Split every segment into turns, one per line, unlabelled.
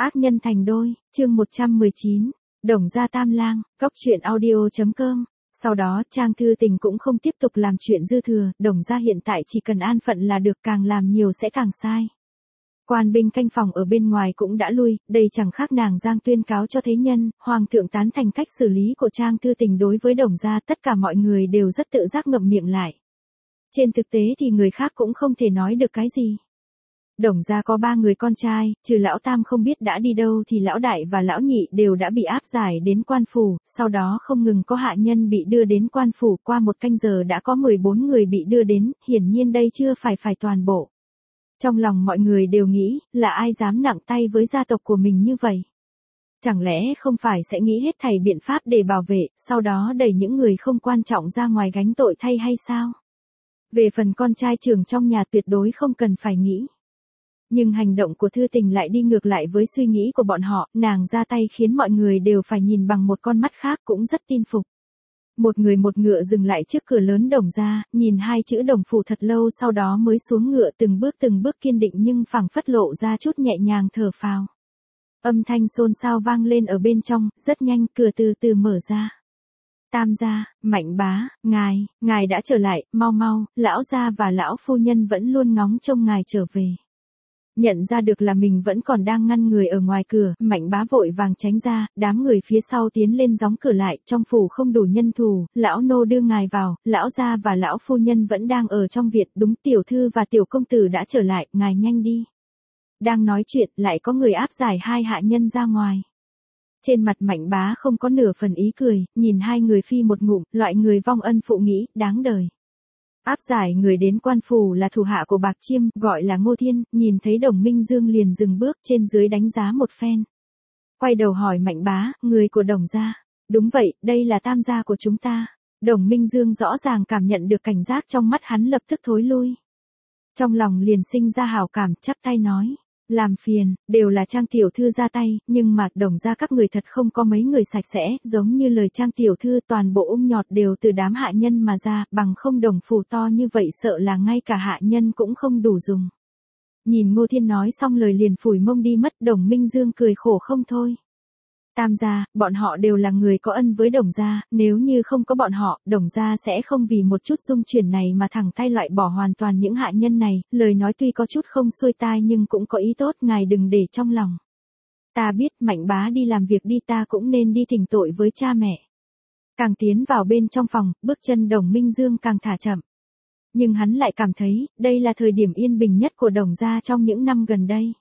Ác nhân thành đôi, chương 119, Đồng gia tam lang, góc truyện audio.com. Sau đó Trang Thư Tình cũng không tiếp tục làm chuyện dư thừa, Đồng gia hiện tại chỉ cần an phận là được, càng làm nhiều sẽ càng sai. Quan binh canh phòng ở bên ngoài cũng đã lui, đây chẳng khác nàng Giang tuyên cáo cho thế nhân, Hoàng thượng tán thành cách xử lý của Trang Thư Tình đối với Đồng gia, tất cả mọi người đều rất tự giác ngậm miệng lại. Trên thực tế thì người khác cũng không thể nói được cái gì. Đồng gia có 3 người con trai, trừ lão tam không biết đã đi đâu thì lão đại và lão nhị đều đã bị áp giải đến quan phủ, sau đó không ngừng có hạ nhân bị đưa đến quan phủ, qua 1 canh giờ đã có 14 người bị đưa đến, hiển nhiên đây chưa phải toàn bộ. Trong lòng mọi người đều nghĩ, là ai dám nặng tay với gia tộc của mình như vậy? Chẳng lẽ không phải sẽ nghĩ hết thảy biện pháp để bảo vệ, sau đó đẩy những người không quan trọng ra ngoài gánh tội thay hay sao? Về phần con trai trưởng trong nhà tuyệt đối không cần phải nghĩ. Nhưng hành động của Thư Tình lại đi ngược lại với suy nghĩ của bọn họ, nàng ra tay khiến mọi người đều phải nhìn bằng một con mắt khác, cũng rất tin phục. Một người một ngựa dừng lại trước cửa lớn Đồng gia, nhìn 2 chữ Đồng phủ thật lâu, sau đó mới xuống ngựa, từng bước kiên định nhưng phảng phất lộ ra chút nhẹ nhàng thở phào. Âm thanh xôn xao vang lên ở bên trong, rất nhanh cửa từ từ mở ra. Tam gia, Mạnh bá, ngài đã trở lại, mau, lão gia và lão phu nhân vẫn luôn ngóng trông ngài trở về. Nhận ra được là mình vẫn còn đang ngăn người ở ngoài cửa, Mạnh bá vội vàng tránh ra, đám người phía sau tiến lên gióng cửa lại, trong phủ không đủ nhân thủ, lão nô đưa ngài vào, lão gia và lão phu nhân vẫn đang ở trong viện, đúng, tiểu thư và tiểu công tử đã trở lại, ngài nhanh đi. Đang nói chuyện, lại có người áp giải 2 hạ nhân ra ngoài. Trên mặt Mạnh bá không có nửa phần ý cười, nhìn 2 người phi một ngụm, loại người vong ân phụ nghĩ, đáng đời. Áp giải người đến quan phủ là thủ hạ của Bạc Chiêm, gọi là Ngô Thiên, nhìn thấy Đồng Minh Dương liền dừng bước, trên dưới đánh giá một phen. Quay đầu hỏi Mạnh bá, người của Đồng gia. Đúng vậy, đây là tam gia của chúng ta. Đồng Minh Dương rõ ràng cảm nhận được cảnh giác trong mắt hắn, lập tức thối lui. Trong lòng liền sinh ra hảo cảm, chắp tay nói. Làm phiền, đều là Trang tiểu thư ra tay, nhưng mà Đồng gia các người thật không có mấy người sạch sẽ, giống như lời Trang tiểu thư, toàn bộ nhọt đều từ đám hạ nhân mà ra, bằng không Đồng phủ to như vậy sợ là ngay cả hạ nhân cũng không đủ dùng. Nhìn Ngô Thiên nói xong lời liền phủi mông đi mất, Đồng Minh Dương cười khổ không thôi. Tam gia, bọn họ đều là người có ân với Đồng gia, nếu như không có bọn họ, Đồng gia sẽ không vì một chút dung chuyển này mà thẳng tay loại bỏ hoàn toàn những hạ nhân này, lời nói tuy có chút không xuôi tai nhưng cũng có ý tốt, ngài đừng để trong lòng. Ta biết, Mạnh bá đi làm việc đi, ta cũng nên đi thỉnh tội với cha mẹ. Càng tiến vào bên trong phòng, bước chân Đồng Minh Dương càng thả chậm. Nhưng hắn lại cảm thấy, đây là thời điểm yên bình nhất của Đồng gia trong những năm gần đây.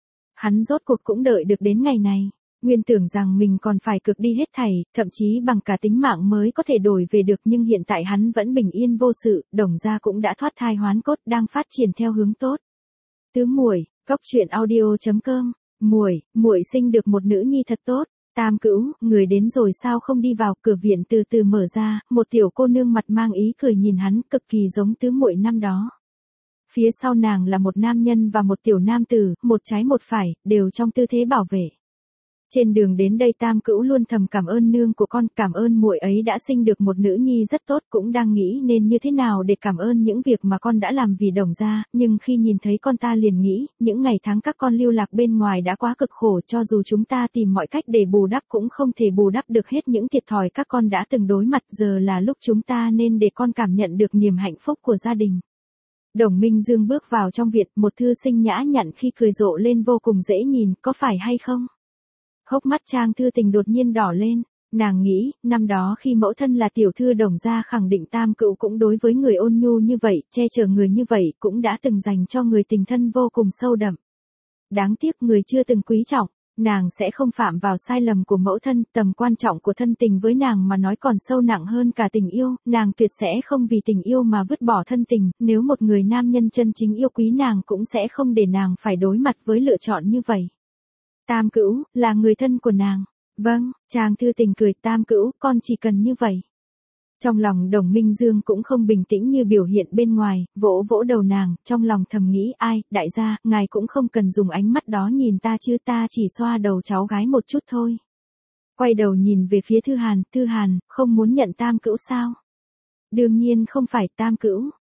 Hắn rốt cuộc cũng đợi được đến ngày này. Nguyên tưởng rằng mình còn phải cực đi hết thảy, thậm chí bằng cả tính mạng mới có thể đổi về được, nhưng hiện tại hắn vẫn bình yên vô sự, Đồng gia cũng đã thoát thai hoán cốt, đang phát triển theo hướng tốt. Tứ muội, góc truyện audio.com, muội sinh được một nữ nhi thật tốt. Tam Cữu, người đến rồi sao không đi vào? Cửa viện từ từ mở ra, một tiểu cô nương mặt mang ý cười nhìn hắn, cực kỳ giống tứ muội năm đó. Phía sau nàng là một nam nhân và một tiểu nam tử, một trái một phải, đều trong tư thế bảo vệ. Trên đường đến đây Tam Cữu luôn thầm cảm ơn nương của con, cảm ơn muội ấy đã sinh được một nữ nhi rất tốt, cũng đang nghĩ nên như thế nào để cảm ơn những việc mà con đã làm vì Đồng gia, nhưng khi nhìn thấy con ta liền nghĩ, những ngày tháng các con lưu lạc bên ngoài đã quá cực khổ, cho dù chúng ta tìm mọi cách để bù đắp cũng không thể bù đắp được hết những thiệt thòi các con đã từng đối mặt, giờ là lúc chúng ta nên để con cảm nhận được niềm hạnh phúc của gia đình. Đồng Minh Dương bước vào trong viện, một thư sinh nhã nhặn khi cười rộ lên vô cùng dễ nhìn, có phải hay không? Hốc mắt Trang Thư Tình đột nhiên đỏ lên, nàng nghĩ, năm đó khi mẫu thân là tiểu thư Đồng gia khẳng định Tam Cữu cũng đối với người ôn nhu như vậy, che chở người như vậy, cũng đã từng dành cho người tình thân vô cùng sâu đậm. Đáng tiếc người chưa từng quý trọng, nàng sẽ không phạm vào sai lầm của mẫu thân, tầm quan trọng của thân tình với nàng mà nói còn sâu nặng hơn cả tình yêu, nàng tuyệt sẽ không vì tình yêu mà vứt bỏ thân tình, nếu một người nam nhân chân chính yêu quý nàng cũng sẽ không để nàng phải đối mặt với lựa chọn như vậy. Tam Cữu, là người thân của nàng. Vâng, Trang Thư Tình cười, Tam Cữu, con chỉ cần như vậy. Trong lòng Đồng Minh Dương cũng không bình tĩnh như biểu hiện bên ngoài, vỗ vỗ đầu nàng, trong lòng thầm nghĩ, ai, đại gia, ngài cũng không cần dùng ánh mắt đó nhìn ta chứ, ta chỉ xoa đầu cháu gái một chút thôi. Quay đầu nhìn về phía Thư Hàn, không muốn nhận Tam Cữu sao? Đương nhiên không phải, Tam Cữu.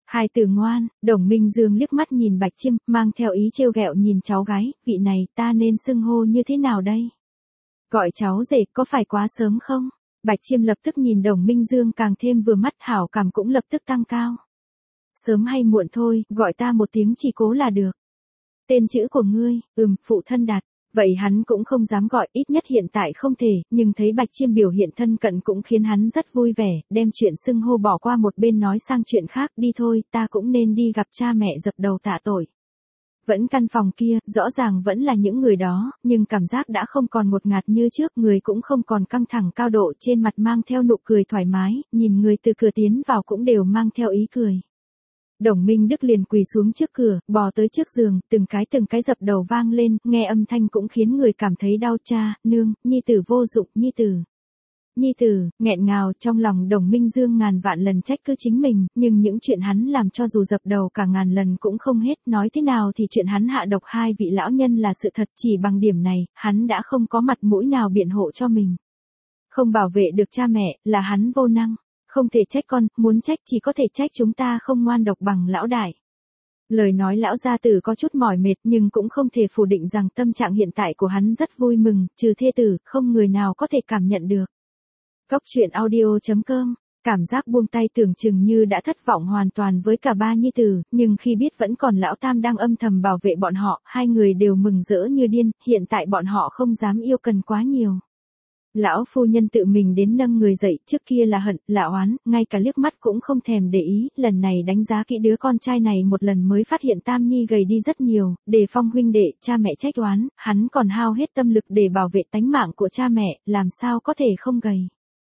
Hai từ ngoan, Đồng Minh Dương liếc mắt nhìn Bạch Chiêm, mang theo ý trêu ghẹo nhìn cháu gái, vị này ta nên xưng hô như thế nào đây? Gọi cháu rể có phải quá sớm không? Bạch Chiêm lập tức nhìn Đồng Minh Dương càng thêm vừa mắt, hảo cảm cũng lập tức tăng cao. Sớm hay muộn thôi, gọi ta một tiếng chỉ cố là được. Tên chữ của ngươi, phụ thân đặt. Vậy hắn cũng không dám gọi, ít nhất hiện tại không thể, nhưng thấy Bạch Chiêm biểu hiện thân cận cũng khiến hắn rất vui vẻ, đem chuyện xưng hô bỏ qua một bên nói sang chuyện khác, đi thôi, ta cũng nên đi gặp cha mẹ dập đầu tạ tội. Vẫn căn phòng kia, rõ ràng vẫn là những người đó, nhưng cảm giác đã không còn ngột ngạt như trước, người cũng không còn căng thẳng cao độ, trên mặt mang theo nụ cười thoải mái, nhìn người từ cửa tiến vào cũng đều mang theo ý cười. Đồng Minh Đức liền quỳ xuống trước cửa, bò tới trước giường, từng cái dập đầu vang lên, nghe âm thanh cũng khiến người cảm thấy đau. Cha, nương, nhi tử vô dụng, nhi tử. Nhi tử, nghẹn ngào, trong lòng Đồng Minh Dương ngàn vạn lần trách cứ chính mình, nhưng những chuyện hắn làm cho dù dập đầu cả ngàn lần cũng không hết, nói thế nào thì chuyện hắn hạ độc hai vị lão nhân là sự thật, chỉ bằng điểm này, hắn đã không có mặt mũi nào biện hộ cho mình. Không bảo vệ được cha mẹ, là hắn vô năng. Không thể trách con, muốn trách chỉ có thể trách chúng ta không ngoan độc bằng lão đại. Lời nói lão gia tử có chút mỏi mệt nhưng cũng không thể phủ định rằng tâm trạng hiện tại của hắn rất vui mừng, trừ thê tử, không người nào có thể cảm nhận được. Cóc truyện audio.com, cảm giác buông tay tưởng chừng như đã thất vọng hoàn toàn với cả ba nhi tử, nhưng khi biết vẫn còn lão tam đang âm thầm bảo vệ bọn họ, hai người đều mừng rỡ như điên, hiện tại bọn họ không dám yêu cần quá nhiều. Lão phu nhân tự mình đến nâng người dậy, trước kia là hận, là oán, ngay cả liếc mắt cũng không thèm để ý, lần này đánh giá kỹ đứa con trai này một lần mới phát hiện Tam Nhi gầy đi rất nhiều, đề phong huynh đệ, cha mẹ trách oán, hắn còn hao hết tâm lực để bảo vệ tánh mạng của cha mẹ, làm sao có thể không gầy.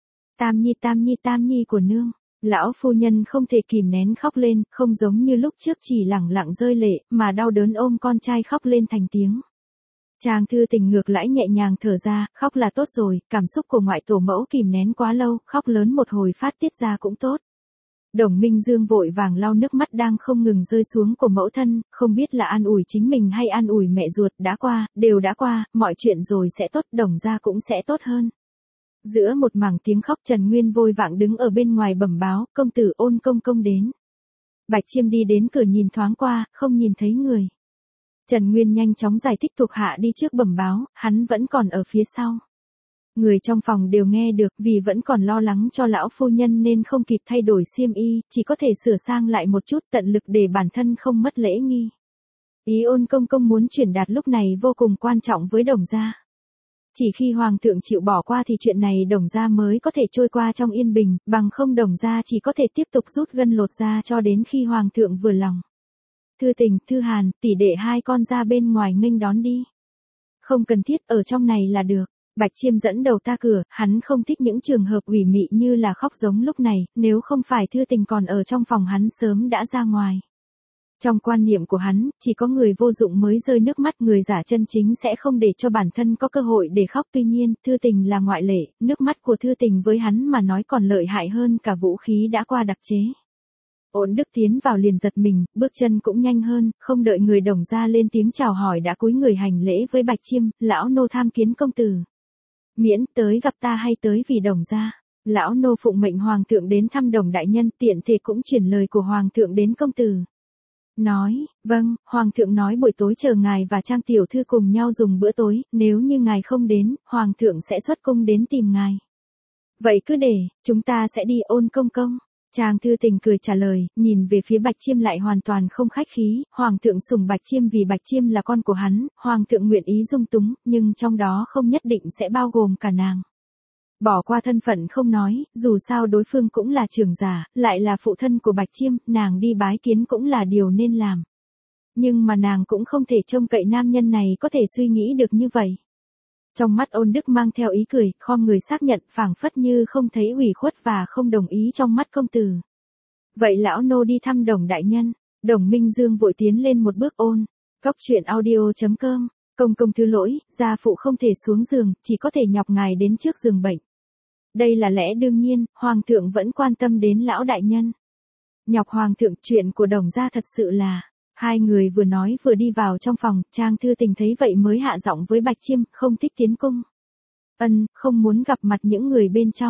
Tam Nhi của nương. Lão phu nhân không thể kìm nén khóc lên, không giống như lúc trước chỉ lẳng lặng rơi lệ, mà đau đớn ôm con trai khóc lên thành tiếng. Trang Thư Tình ngược lại nhẹ nhàng thở ra, khóc là tốt rồi, cảm xúc của ngoại tổ mẫu kìm nén quá lâu, khóc lớn một hồi phát tiết ra cũng tốt. Đồng Minh Dương vội vàng lau nước mắt đang không ngừng rơi xuống của mẫu thân, không biết là an ủi chính mình hay an ủi mẹ ruột, đã qua, đều đã qua, mọi chuyện rồi sẽ tốt, Đồng gia cũng sẽ tốt hơn. Giữa một mảng tiếng khóc Trần Nguyên vội vàng đứng ở bên ngoài bẩm báo, công tử Ôn công công đến. Bạch Chiêm đi đến cửa nhìn thoáng qua, không nhìn thấy người. Trần Nguyên nhanh chóng giải thích thuộc hạ đi trước bẩm báo, hắn vẫn còn ở phía sau. Người trong phòng đều nghe được vì vẫn còn lo lắng cho lão phu nhân nên không kịp thay đổi xiêm y, chỉ có thể sửa sang lại một chút tận lực để bản thân không mất lễ nghi. Ý Ôn công công muốn truyền đạt lúc này vô cùng quan trọng với Đồng gia. Chỉ khi Hoàng thượng chịu bỏ qua thì chuyện này Đồng gia mới có thể trôi qua trong yên bình, bằng không Đồng gia chỉ có thể tiếp tục rút gân lột da cho đến khi Hoàng thượng vừa lòng. Thư Tình, Thư Hàn, tỷ đệ hai con ra bên ngoài nghênh đón đi. Không cần thiết, ở trong này là được. Bạch Chiêm dẫn đầu ta cửa, hắn không thích những trường hợp ủy mị như là khóc giống lúc này, nếu không phải Thư Tình còn ở trong phòng hắn sớm đã ra ngoài. Trong quan niệm của hắn, chỉ có người vô dụng mới rơi nước mắt, người giả chân chính sẽ không để cho bản thân có cơ hội để khóc. Tuy nhiên, Thư Tình là ngoại lệ, nước mắt của Thư Tình với hắn mà nói còn lợi hại hơn cả vũ khí đã qua đặc chế. Ôn Đức tiến vào liền giật mình, bước chân cũng nhanh hơn, không đợi người Đồng gia lên tiếng chào hỏi đã cúi người hành lễ với Bạch Chiêm, lão nô tham kiến công tử. Miễn tới gặp ta hay tới vì Đồng gia. Lão nô phụng mệnh Hoàng thượng đến thăm Đồng đại nhân, tiện thể cũng chuyển lời của Hoàng thượng đến công tử. Nói, vâng, Hoàng thượng nói buổi tối chờ ngài và Trang tiểu thư cùng nhau dùng bữa tối, nếu như ngài không đến, Hoàng thượng sẽ xuất cung đến tìm ngài. Vậy cứ để, chúng ta sẽ đi. Ôn công công. Trang Thư Tình cười trả lời, nhìn về phía Bạch Chiêm lại hoàn toàn không khách khí, Hoàng thượng sủng Bạch Chiêm vì Bạch Chiêm là con của hắn, Hoàng thượng nguyện ý dung túng, nhưng trong đó không nhất định sẽ bao gồm cả nàng. Bỏ qua thân phận không nói, dù sao đối phương cũng là trưởng giả, lại là phụ thân của Bạch Chiêm, nàng đi bái kiến cũng là điều nên làm. Nhưng mà nàng cũng không thể trông cậy nam nhân này có thể suy nghĩ được như vậy. Trong mắt Ôn Đức mang theo ý cười, khom người xác nhận, phảng phất như không thấy ủy khuất và không đồng ý trong mắt công tử. Vậy lão nô đi thăm Đồng đại nhân. Đồng Minh Dương vội tiến lên một bước. Ôn. Cóc truyện audio.com. Công công thứ lỗi, gia phụ không thể xuống giường, chỉ có thể nhọc ngài đến trước giường bệnh. Đây là lẽ đương nhiên, Hoàng thượng vẫn quan tâm đến lão đại nhân. Nhọc Hoàng thượng, chuyện của Đồng gia thật sự là. Hai người vừa nói vừa đi vào trong phòng, Trang Thư Tình thấy vậy mới hạ giọng với Bạch Chiêm, không thích tiến cung. Không muốn gặp mặt những người bên trong.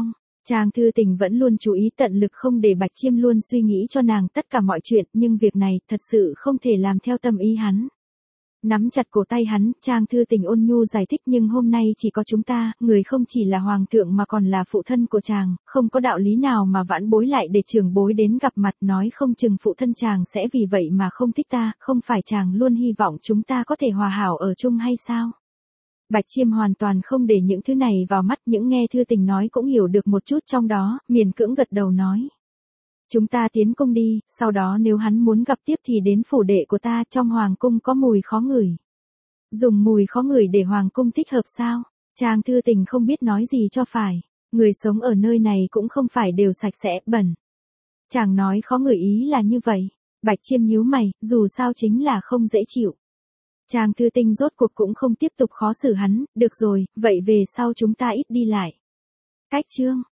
Trang Thư Tình vẫn luôn chú ý tận lực không để Bạch Chiêm luôn suy nghĩ cho nàng tất cả mọi chuyện, nhưng việc này thật sự không thể làm theo tâm ý hắn. Nắm chặt cổ tay hắn, Trang Thư Tình ôn nhu giải thích, nhưng hôm nay chỉ có chúng ta, người không chỉ là hoàng thượng mà còn là phụ thân của chàng, không có đạo lý nào mà vãn bối lại để trưởng bối đến gặp mặt, nói không chừng phụ thân chàng sẽ vì vậy mà không thích ta, không phải chàng luôn hy vọng chúng ta có thể hòa hảo ở chung hay sao? Bạch Chiêm hoàn toàn không để những thứ này vào mắt, những nghe Thư Tình nói cũng hiểu được một chút trong đó, miễn cưỡng gật đầu nói. Chúng ta tiến cung đi, sau đó nếu hắn muốn gặp tiếp thì đến phủ đệ của ta, trong hoàng cung có mùi khó ngửi. Dùng mùi khó ngửi để hoàng cung thích hợp sao? Trang Thư Tình không biết nói gì cho phải. Người sống ở nơi này cũng không phải đều sạch sẽ, bẩn. Chàng nói khó ngửi ý là như vậy. Bạch Chiêm nhíu mày, dù sao chính là không dễ chịu. Trang Thư Tình rốt cuộc cũng không tiếp tục khó xử hắn, được rồi, vậy về sau chúng ta ít đi lại. Cách chương.